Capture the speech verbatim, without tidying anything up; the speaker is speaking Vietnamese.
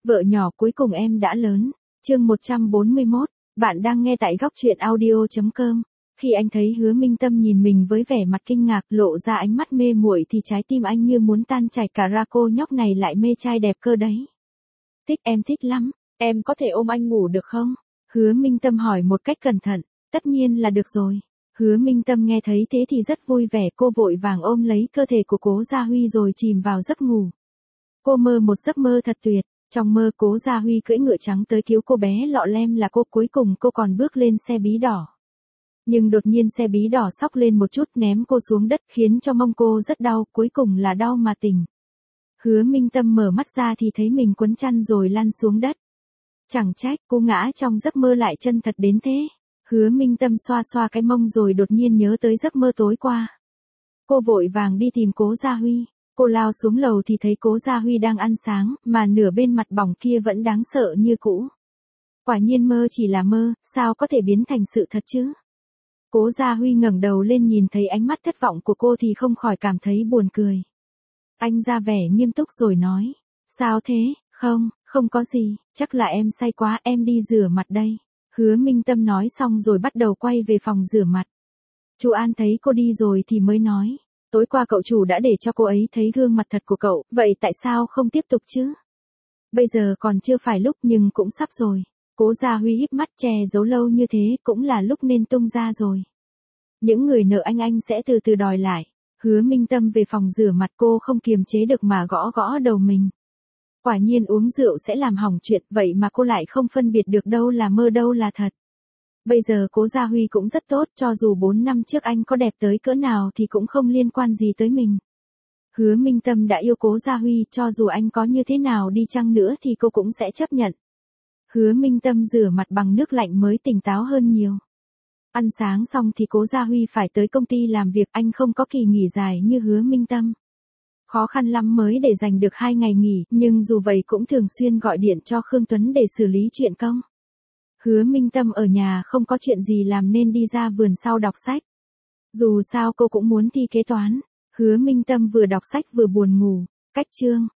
Vợ nhỏ cuối cùng em đã lớn. Chương một trăm bốn mươi mốt, bạn đang nghe tại góc truyện audio chấm com. Khi anh thấy Hứa Minh Tâm nhìn mình với vẻ mặt kinh ngạc, lộ ra ánh mắt mê muội thì trái tim anh như muốn tan chảy cả ra, cô nhóc này lại mê trai đẹp cơ đấy. Thích, em thích lắm, em có thể ôm anh ngủ được không? Hứa Minh Tâm hỏi một cách cẩn thận. Tất nhiên là được rồi. Hứa Minh Tâm nghe thấy thế thì rất vui vẻ, cô vội vàng ôm lấy cơ thể của Cố Gia Huy rồi chìm vào giấc ngủ. Cô mơ một giấc mơ thật tuyệt. Trong mơ Cố Gia Huy cưỡi ngựa trắng tới cứu cô bé lọ lem là cô, cuối cùng cô còn bước lên xe bí đỏ. Nhưng đột nhiên xe bí đỏ xóc lên một chút ném cô xuống đất, khiến cho mông cô rất đau, cuối cùng là đau mà tỉnh. Hứa Minh Tâm mở mắt ra thì thấy mình quấn chăn rồi lăn xuống đất. Chẳng trách cô ngã trong giấc mơ lại chân thật đến thế. Hứa Minh Tâm xoa xoa cái mông rồi đột nhiên nhớ tới giấc mơ tối qua. Cô vội vàng đi tìm Cố Gia Huy. Cô lao xuống lầu thì thấy Cố Gia Huy đang ăn sáng, mà nửa bên mặt bỏng kia vẫn đáng sợ như cũ. Quả nhiên mơ chỉ là mơ, sao có thể biến thành sự thật chứ? Cố Gia Huy ngẩng đầu lên nhìn thấy ánh mắt thất vọng của cô thì không khỏi cảm thấy buồn cười. Anh ra vẻ nghiêm túc rồi nói. Sao thế? Không, không có gì, chắc là em say quá, em đi rửa mặt đây. Hứa Minh Tâm nói xong rồi bắt đầu quay về phòng rửa mặt. Chu An thấy cô đi rồi thì mới nói. Tối qua cậu chủ đã để cho cô ấy thấy gương mặt thật của cậu, vậy tại sao không tiếp tục chứ? Bây giờ còn chưa phải lúc nhưng cũng sắp rồi. Cố Gia Huy híp mắt, che giấu lâu như thế cũng là lúc nên tung ra rồi. Những người nợ anh anh sẽ từ từ đòi lại. Hứa Minh Tâm về phòng rửa mặt, cô không kiềm chế được mà gõ gõ đầu mình. Quả nhiên uống rượu sẽ làm hỏng chuyện, vậy mà cô lại không phân biệt được đâu là mơ đâu là thật. Bây giờ Cố Gia Huy cũng rất tốt, cho dù bốn năm trước anh có đẹp tới cỡ nào thì cũng không liên quan gì tới mình. Hứa Minh Tâm đã yêu Cố Gia Huy, cho dù anh có như thế nào đi chăng nữa thì cô cũng sẽ chấp nhận. Hứa Minh Tâm rửa mặt bằng nước lạnh mới tỉnh táo hơn nhiều. Ăn sáng xong thì Cố Gia Huy phải tới công ty làm việc, anh không có kỳ nghỉ dài như Hứa Minh Tâm. Khó khăn lắm mới để dành được hai ngày nghỉ, nhưng dù vậy cũng thường xuyên gọi điện cho Khương Tuấn để xử lý chuyện công. Hứa Minh Tâm ở nhà không có chuyện gì làm nên đi ra vườn sau đọc sách. Dù sao cô cũng muốn thi kế toán. Hứa Minh Tâm vừa đọc sách vừa buồn ngủ. Cách chương.